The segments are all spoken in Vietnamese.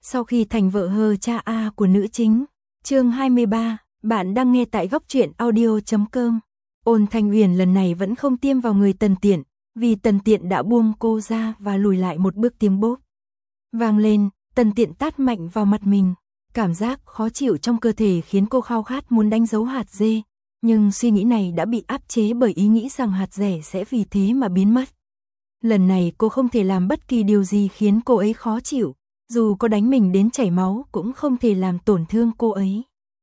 Sau khi thành vợ hờ cha A của nữ chính. Chương 23, bạn đang nghe tại góc truyện audio.com. Ôn Thanh Huyền lần này vẫn không tiêm vào người Tần Tiện, vì Tần Tiện đã buông cô ra và lùi lại một bước, tiếng bốp vang lên, Tần Tiện tát mạnh vào mặt mình. Cảm giác khó chịu trong cơ thể khiến cô khao khát muốn đánh dấu hạt dê, nhưng suy nghĩ này đã bị áp chế bởi ý nghĩ rằng hạt dẻ sẽ vì thế mà biến mất. Lần này cô không thể làm bất kỳ điều gì khiến cô ấy khó chịu, dù có đánh mình đến chảy máu cũng không thể làm tổn thương cô ấy.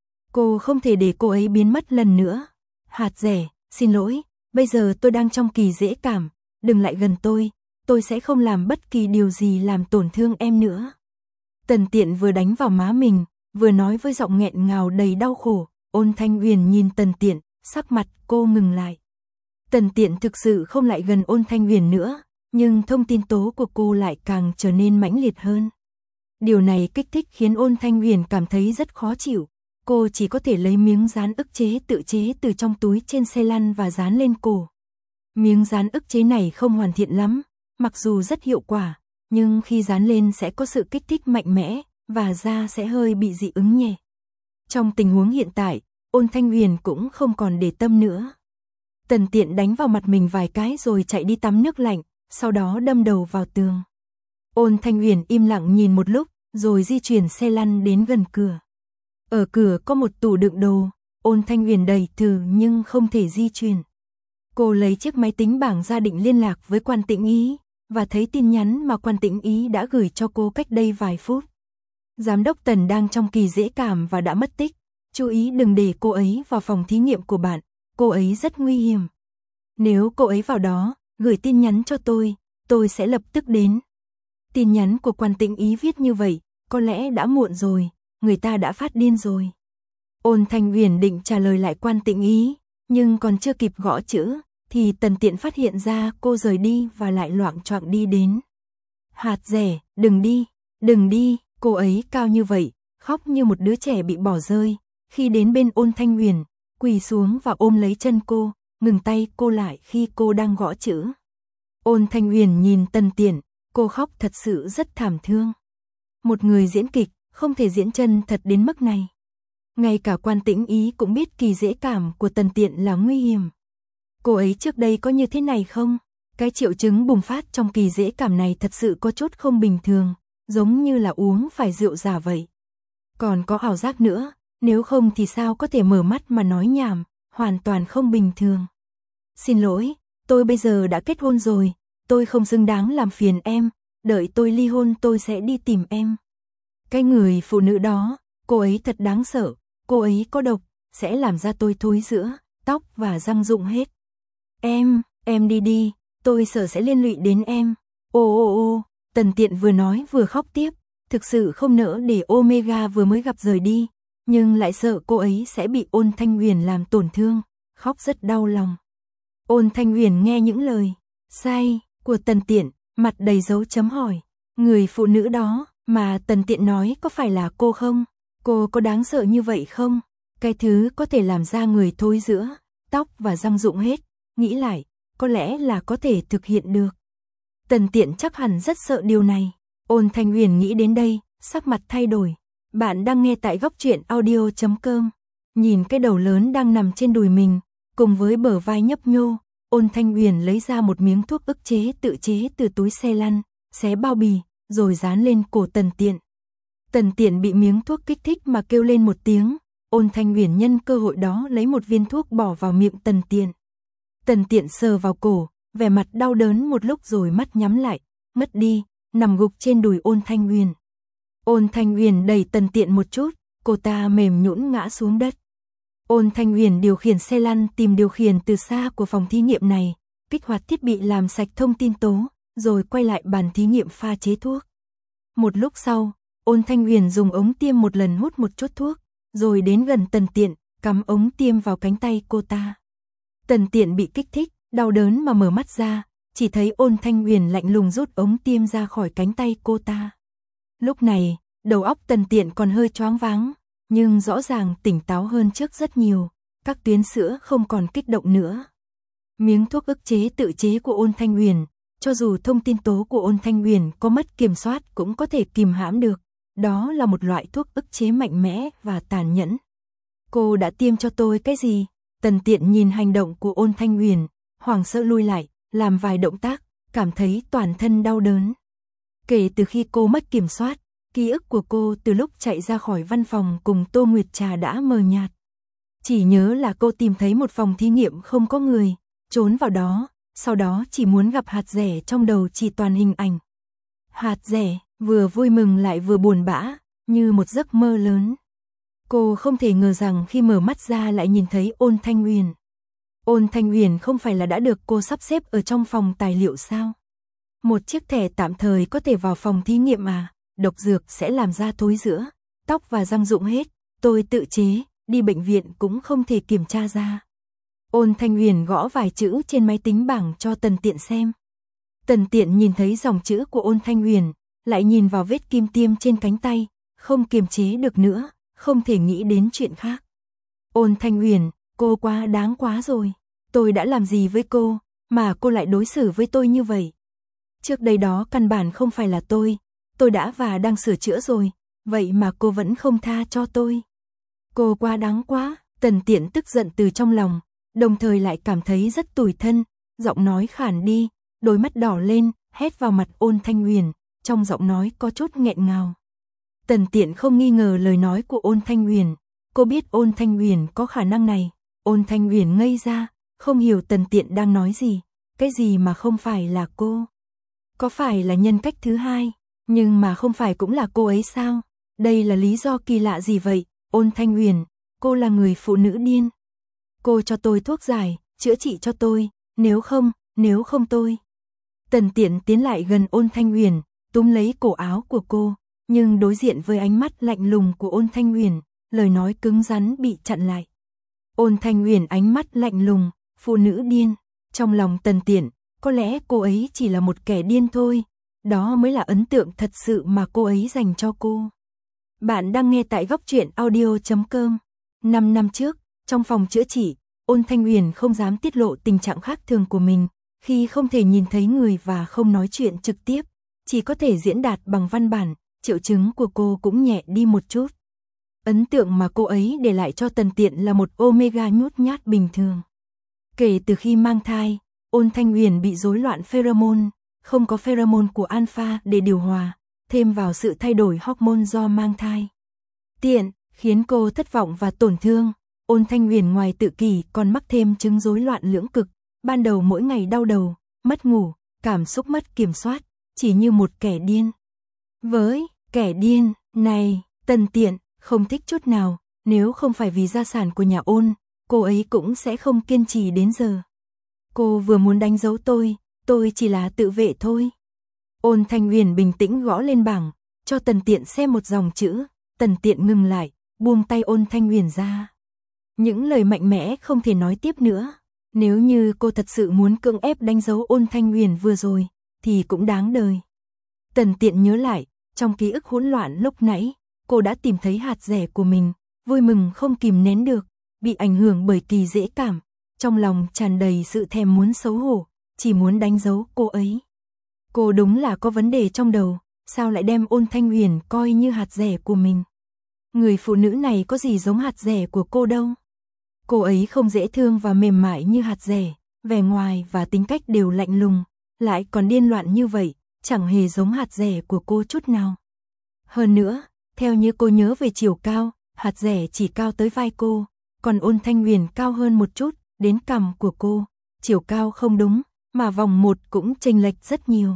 Cô không thể để cô ấy biến mất lần nữa. Hạt dẻ, xin lỗi, bây giờ tôi đang trong kỳ dễ cảm, đừng lại gần tôi sẽ không làm bất kỳ điều gì làm tổn thương em nữa. Tần Tiện vừa đánh vào má mình, vừa nói với giọng nghẹn ngào đầy đau khổ. Ôn Thanh Huyền nhìn Tần Tiện, sắc mặt cô ngừng lại. Tần Tiện thực sự không lại gần Ôn Thanh Huyền nữa, nhưng thông tin tố của cô lại càng trở nên mãnh liệt hơn. Điều này kích thích khiến Ôn Thanh Huyền cảm thấy rất khó chịu. Cô chỉ có thể lấy miếng dán ức chế tự chế từ trong túi trên xe lăn và dán lên cổ. Miếng dán ức chế này không hoàn thiện lắm, mặc dù rất hiệu quả, nhưng khi dán lên sẽ có sự kích thích mạnh mẽ, và da sẽ hơi bị dị ứng nhẹ. Trong tình huống hiện tại, Ôn Thanh Huyền cũng không còn để tâm nữa. Tần Tiện đánh vào mặt mình vài cái rồi chạy đi tắm nước lạnh, sau đó đâm đầu vào tường. Ôn Thanh Huyền im lặng nhìn một lúc, rồi di chuyển xe lăn đến gần cửa. Ở cửa có một tủ đựng đồ, Ôn Thanh Huyền đẩy thử nhưng không thể di chuyển. Cô lấy chiếc máy tính bảng ra định liên lạc với Quan Tĩnh Ý, và thấy tin nhắn mà Quan Tĩnh Ý đã gửi cho cô cách đây vài phút. Giám đốc Tần đang trong kỳ dễ cảm và đã mất tích. Chú ý đừng để cô ấy vào phòng thí nghiệm của bạn, cô ấy rất nguy hiểm. Nếu cô ấy vào đó, gửi tin nhắn cho tôi sẽ lập tức đến. Tin nhắn của Quan Tĩnh Ý viết như vậy, có lẽ đã muộn rồi, người ta đã phát điên rồi. Ôn Thanh Huyền định trả lời lại Quan Tĩnh Ý, nhưng còn chưa kịp gõ chữ, thì Tần Tiện phát hiện ra cô rời đi và lại loạng choạng đi đến. Hạt dẻ, đừng đi, cô ấy cao như vậy, khóc như một đứa trẻ bị bỏ rơi. Khi đến bên Ôn Thanh Huyền, quỳ xuống và ôm lấy chân cô, ngừng tay cô lại khi cô đang gõ chữ. Ôn Thanh Huyền nhìn Tần Tiện, cô khóc thật sự rất thảm thương. Một người diễn kịch, không thể diễn chân thật đến mức này. Ngay cả Quan Tĩnh Ý cũng biết kỳ dễ cảm của Tần Tiện là nguy hiểm. Cô ấy trước đây có như thế này không? Cái triệu chứng bùng phát trong kỳ dễ cảm này thật sự có chút không bình thường, giống như là uống phải rượu giả vậy. Còn có ảo giác nữa, nếu không thì sao có thể mở mắt mà nói nhảm, hoàn toàn không bình thường. Xin lỗi, tôi bây giờ đã kết hôn rồi, tôi không xứng đáng làm phiền em, đợi tôi ly hôn tôi sẽ đi tìm em. Cái người phụ nữ đó, cô ấy thật đáng sợ, cô ấy có độc, sẽ làm ra tôi thối rữa, tóc và răng rụng hết. Em đi, tôi sợ sẽ liên lụy đến em. Ô, Tần Tiện vừa nói vừa khóc tiếp, thực sự không nỡ để Omega vừa mới gặp rời đi, nhưng lại sợ cô ấy sẽ bị Ôn Thanh Huyền làm tổn thương, khóc rất đau lòng. Ôn Thanh Huyền nghe những lời sai của Tần Tiện, mặt đầy dấu chấm hỏi. Người phụ nữ đó mà Tần Tiện nói có phải là cô không? Cô có đáng sợ như vậy không? Cái thứ có thể làm ra người thối rữa, tóc và răng rụng hết, nghĩ lại, có lẽ là có thể thực hiện được. Tần Tiện chắc hẳn rất sợ điều này. Ôn Thanh Huyền nghĩ đến đây, sắc mặt thay đổi. Bạn đang nghe tại góc truyện audio.com. Nhìn cái đầu lớn đang nằm trên đùi mình, cùng với bờ vai nhấp nhô, Ôn Thanh Huyền lấy ra một miếng thuốc ức chế tự chế từ túi xe lăn, xé bao bì, rồi dán lên cổ Tần Tiện. Tần Tiện bị miếng thuốc kích thích mà kêu lên một tiếng. Ôn Thanh Huyền nhân cơ hội đó lấy một viên thuốc bỏ vào miệng Tần Tiện. Tần Tiện sờ vào cổ, vẻ mặt đau đớn một lúc rồi mắt nhắm lại, mất đi, nằm gục trên đùi Ôn Thanh Huyền. Ôn Thanh Huyền đẩy Tần Tiện một chút, cô ta mềm nhũn ngã xuống đất. Ôn Thanh Huyền điều khiển xe lăn tìm điều khiển từ xa của phòng thí nghiệm này, kích hoạt thiết bị làm sạch thông tin tố, rồi quay lại bàn thí nghiệm pha chế thuốc. Một lúc sau, Ôn Thanh Huyền dùng ống tiêm một lần hút một chút thuốc, rồi đến gần Tần Tiện, cắm ống tiêm vào cánh tay cô ta. Tần Tiện bị kích thích, đau đớn mà mở mắt ra, chỉ thấy Ôn Thanh Huyền lạnh lùng rút ống tiêm ra khỏi cánh tay cô ta. Lúc này, đầu óc Tần Tiện còn hơi choáng váng, nhưng rõ ràng tỉnh táo hơn trước rất nhiều, các tuyến sữa không còn kích động nữa. Miếng thuốc ức chế tự chế của Ôn Thanh Huyền, cho dù thông tin tố của Ôn Thanh Huyền có mất kiểm soát cũng có thể kìm hãm được, đó là một loại thuốc ức chế mạnh mẽ và tàn nhẫn. Cô đã tiêm cho tôi cái gì? Tần Tiện nhìn hành động của Ôn Thanh Huyền, hoảng sợ lui lại, làm vài động tác, cảm thấy toàn thân đau đớn. Kể từ khi cô mất kiểm soát, ký ức của cô từ lúc chạy ra khỏi văn phòng cùng Tô Nguyệt Trà đã mờ nhạt. Chỉ nhớ là cô tìm thấy một phòng thí nghiệm không có người, trốn vào đó, sau đó chỉ muốn gặp hạt rẻ, trong đầu chỉ toàn hình ảnh. Hạt rẻ, vừa vui mừng lại vừa buồn bã, như một giấc mơ lớn. Cô không thể ngờ rằng khi mở mắt ra lại nhìn thấy Ôn Thanh Huyền. Ôn Thanh Huyền không phải là đã được cô sắp xếp ở trong phòng tài liệu sao? Một chiếc thẻ tạm thời có thể vào phòng thí nghiệm à? Độc dược sẽ làm da thối rữa, tóc và răng rụng hết, tôi tự chế, đi bệnh viện cũng không thể kiểm tra ra. Ôn Thanh Huyền gõ vài chữ trên máy tính bảng cho Tần Tiện xem. Tần Tiện nhìn thấy dòng chữ của Ôn Thanh Huyền, lại nhìn vào vết kim tiêm trên cánh tay, không kiềm chế được nữa, không thể nghĩ đến chuyện khác. Ôn Thanh Huyền, cô quá đáng quá rồi. Tôi đã làm gì với cô, mà cô lại đối xử với tôi như vậy? Trước đây đó căn bản không phải là tôi đã và đang sửa chữa rồi, vậy mà cô vẫn không tha cho tôi. Cô quá đáng quá, Tần Tiện tức giận từ trong lòng, đồng thời lại cảm thấy rất tủi thân, giọng nói khản đi, đôi mắt đỏ lên, hét vào mặt Ôn Thanh Huyền, trong giọng nói có chút nghẹn ngào. Tần Tiện không nghi ngờ lời nói của Ôn Thanh Huyền, cô biết Ôn Thanh Huyền có khả năng này. Ôn Thanh Huyền ngây ra, không hiểu Tần Tiện đang nói gì, cái gì mà không phải là cô? Có phải là nhân cách thứ hai, nhưng mà không phải cũng là cô ấy sao? Đây là lý do kỳ lạ gì vậy? Ôn Thanh Huyền, cô là người phụ nữ điên. Cô cho tôi thuốc giải, chữa trị cho tôi, nếu không tôi. Tần Tiện tiến lại gần Ôn Thanh Huyền, túm lấy cổ áo của cô, nhưng đối diện với ánh mắt lạnh lùng của Ôn Thanh Huyền, lời nói cứng rắn bị chặn lại. Ôn Thanh Huyền ánh mắt lạnh lùng, phụ nữ điên, trong lòng Tần Tiện, có lẽ cô ấy chỉ là một kẻ điên thôi, đó mới là ấn tượng thật sự mà cô ấy dành cho cô. Bạn đang nghe tại Góc Truyện Audio.com. 5 năm trước, trong phòng chữa trị, Ôn Thanh Huyền không dám tiết lộ tình trạng khác thường của mình, khi không thể nhìn thấy người và không nói chuyện trực tiếp, chỉ có thể diễn đạt bằng văn bản, triệu chứng của cô cũng nhẹ đi một chút. Ấn tượng mà cô ấy để lại cho Tần Tiện là một omega nhút nhát bình thường. Kể từ khi mang thai, Ôn Thanh Huyền bị rối loạn pheromone, không có pheromone của alpha để điều hòa, thêm vào sự thay đổi hormone do mang thai. Tiện, khiến cô thất vọng và tổn thương. Ôn Thanh Huyền ngoài tự kỷ còn mắc thêm chứng rối loạn lưỡng cực, ban đầu mỗi ngày đau đầu, mất ngủ, cảm xúc mất kiểm soát, chỉ như một kẻ điên. Với kẻ điên này, Tần Tiện không thích chút nào, nếu không phải vì gia sản của nhà Ôn, cô ấy cũng sẽ không kiên trì đến giờ. Cô vừa muốn đánh dấu tôi chỉ là tự vệ thôi. Ôn Thanh Huyền bình tĩnh gõ lên bảng, cho Tần Tiện xem một dòng chữ, Tần Tiện ngừng lại, buông tay Ôn Thanh Huyền ra. Những lời mạnh mẽ không thể nói tiếp nữa, nếu như cô thật sự muốn cưỡng ép đánh dấu Ôn Thanh Huyền vừa rồi, thì cũng đáng đời. Tần Tiện nhớ lại, trong ký ức hỗn loạn lúc nãy, cô đã tìm thấy hạt rẻ của mình, vui mừng không kìm nén được, bị ảnh hưởng bởi kỳ dễ cảm, trong lòng tràn đầy sự thèm muốn xấu hổ, chỉ muốn đánh dấu cô ấy. Cô đúng là có vấn đề trong đầu, sao lại đem Ôn Thanh Huyền coi như hạt rẻ của mình? Người phụ nữ này có gì giống hạt rẻ của cô đâu. Cô ấy không dễ thương và mềm mại như hạt rẻ, vẻ ngoài và tính cách đều lạnh lùng, lại còn điên loạn như vậy, chẳng hề giống hạt rẻ của cô chút nào. Hơn nữa, theo như cô nhớ về chiều cao, hạt rẻ chỉ cao tới vai cô, còn Ôn Thanh Huyền cao hơn một chút, đến cằm của cô, chiều cao không đúng, mà vòng 1 cũng chênh lệch rất nhiều.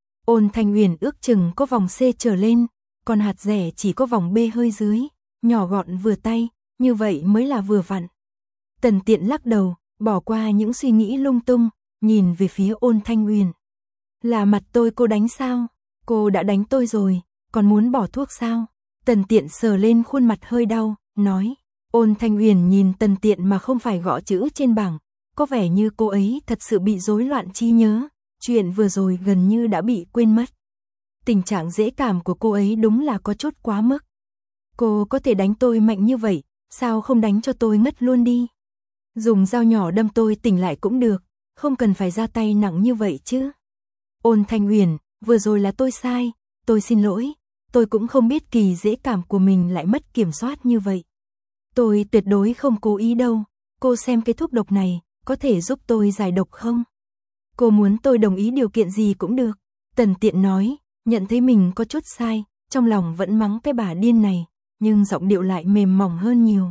Ôn Thanh Huyền ước chừng có vòng C trở lên, còn hạt rẻ chỉ có vòng B hơi dưới, nhỏ gọn vừa tay, như vậy mới là vừa vặn. Tần Tiện lắc đầu, bỏ qua những suy nghĩ lung tung, nhìn về phía Ôn Thanh Huyền. Là mặt tôi cô đánh sao? Cô đã đánh tôi rồi, còn muốn bỏ thuốc sao? Tần Tiện sờ lên khuôn mặt hơi đau, nói. Ôn Thanh Huyền nhìn Tần Tiện mà không phải gõ chữ trên bảng, có vẻ như cô ấy thật sự bị rối loạn trí nhớ, chuyện vừa rồi gần như đã bị quên mất. Tình trạng dễ cảm của cô ấy đúng là có chút quá mức. Cô có thể đánh tôi mạnh như vậy, sao không đánh cho tôi ngất luôn đi? Dùng dao nhỏ đâm tôi tỉnh lại cũng được, không cần phải ra tay nặng như vậy chứ. Ôn Thanh Huyền, vừa rồi là tôi sai, tôi xin lỗi, tôi cũng không biết kỳ dễ cảm của mình lại mất kiểm soát như vậy. Tôi tuyệt đối không cố ý đâu, cô xem cái thuốc độc này, có thể giúp tôi giải độc không? Cô muốn tôi đồng ý điều kiện gì cũng được. Tần Tiện nói, nhận thấy mình có chút sai, trong lòng vẫn mắng cái bà điên này, nhưng giọng điệu lại mềm mỏng hơn nhiều.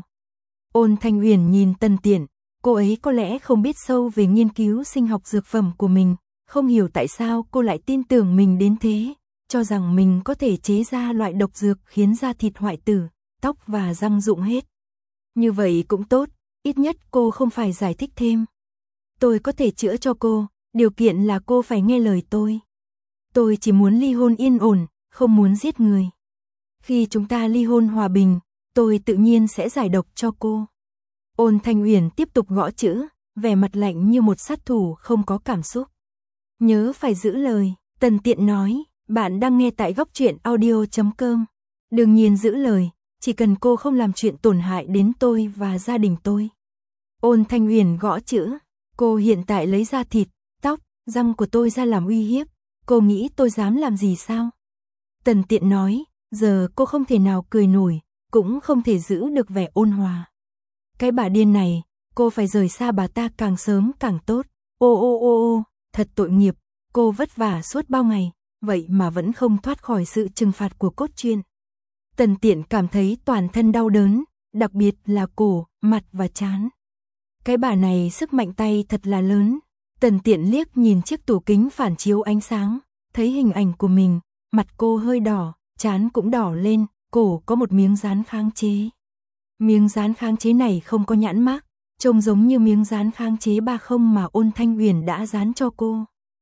Ôn Thanh Uyển nhìn Tần Tiện, cô ấy có lẽ không biết sâu về nghiên cứu sinh học dược phẩm của mình, không hiểu tại sao cô lại tin tưởng mình đến thế, cho rằng mình có thể chế ra loại độc dược khiến da thịt hoại tử, tóc và răng rụng hết. Như vậy cũng tốt, ít nhất cô không phải giải thích thêm. Tôi có thể chữa cho cô, điều kiện là cô phải nghe lời tôi. Tôi chỉ muốn ly hôn yên ổn, không muốn giết người. Khi chúng ta ly hôn hòa bình, tôi tự nhiên sẽ giải độc cho cô. Ôn Thanh Uyển tiếp tục gõ chữ, vẻ mặt lạnh như một sát thủ không có cảm xúc. Nhớ phải giữ lời, Tần Tiện nói, bạn đang nghe tại góc truyện audio.com. Đương nhiên giữ lời, chỉ cần cô không làm chuyện tổn hại đến tôi và gia đình tôi. Ôn Thanh Uyển gõ chữ, cô hiện tại lấy da thịt, tóc, răng của tôi ra làm uy hiếp, cô nghĩ tôi dám làm gì sao? Tần Tiện nói, giờ cô không thể nào cười nổi, cũng không thể giữ được vẻ ôn hòa. Cái bà điên này, cô phải rời xa bà ta càng sớm càng tốt. Ô, thật tội nghiệp, cô vất vả suốt bao ngày, vậy mà vẫn không thoát khỏi sự trừng phạt của cốt truyện. Tần Tiện cảm thấy toàn thân đau đớn, đặc biệt là cổ, mặt và trán. Cái bà này sức mạnh tay thật là lớn. Tần Tiện liếc nhìn chiếc tủ kính phản chiếu ánh sáng, thấy hình ảnh của mình, mặt cô hơi đỏ, trán cũng đỏ lên, cổ có một miếng dán kháng chế. Miếng dán kháng chế này không có nhãn mác, trông giống như miếng dán kháng chế 30 mà Ôn Thanh Uyển đã dán cho cô.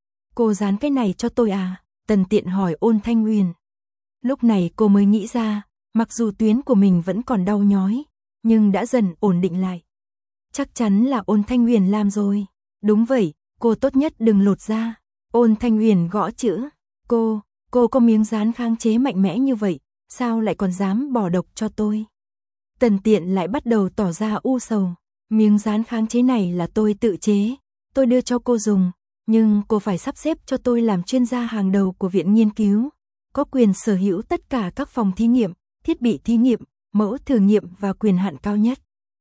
Cô dán cái này cho tôi à? Tần Tiện hỏi Ôn Thanh Uyển. Lúc này cô mới nghĩ ra, mặc dù tuyến của mình vẫn còn đau nhói, nhưng đã dần ổn định lại. Chắc chắn là Ôn Thanh Uyển làm rồi. Đúng vậy, cô tốt nhất đừng lột ra. Ôn Thanh Uyển gõ chữ. Cô có miếng dán kháng chế mạnh mẽ như vậy, sao lại còn dám bỏ độc cho tôi? Tần Tiện lại bắt đầu tỏ ra u sầu. Miếng dán kháng chế này là tôi tự chế, tôi đưa cho cô dùng, nhưng cô phải sắp xếp cho tôi làm chuyên gia hàng đầu của viện nghiên cứu, có quyền sở hữu tất cả các phòng thí nghiệm, thiết bị thí nghiệm, mẫu thử nghiệm và quyền hạn cao nhất.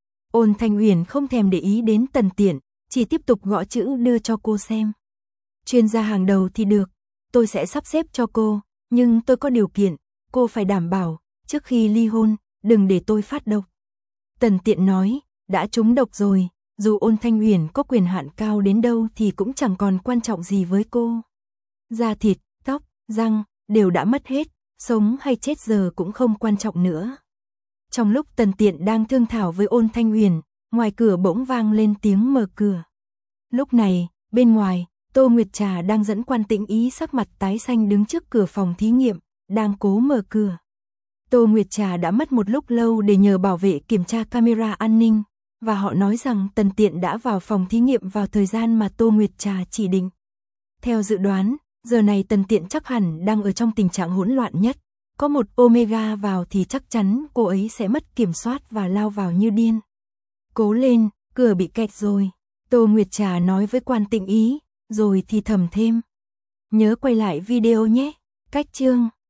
Ôn Thanh Uyển không thèm để ý đến Tần Tiện, chỉ tiếp tục gõ chữ đưa cho cô xem. Chuyên gia hàng đầu thì được, tôi sẽ sắp xếp cho cô, nhưng tôi có điều kiện, cô phải đảm bảo, trước khi ly hôn, đừng để tôi phát độc. Tần Tiện nói, đã trúng độc rồi, dù Ôn Thanh Uyển có quyền hạn cao đến đâu thì cũng chẳng còn quan trọng gì với cô. Da thịt, tóc, răng, đều đã mất hết, sống hay chết giờ cũng không quan trọng nữa. Trong lúc Tần Tiện đang thương thảo với Ôn Thanh Uyển, ngoài cửa bỗng vang lên tiếng mở cửa. Lúc này, bên ngoài, Tô Nguyệt Trà đang dẫn Quan Tĩnh Ý sắc mặt tái xanh đứng trước cửa phòng thí nghiệm, đang cố mở cửa. Tô Nguyệt Trà đã mất một lúc lâu để nhờ bảo vệ kiểm tra camera an ninh, và họ nói rằng Tần Tiện đã vào phòng thí nghiệm vào thời gian mà Tô Nguyệt Trà chỉ định. Theo dự đoán, giờ này Tần Tiện chắc hẳn đang ở trong tình trạng hỗn loạn nhất. Có một Omega vào thì chắc chắn cô ấy sẽ mất kiểm soát và lao vào như điên. Cố lên, cửa bị kẹt rồi. Tô Nguyệt Trà nói với Quan Tĩnh Ý, rồi thì thầm thêm. Nhớ quay lại video nhé. Cách chương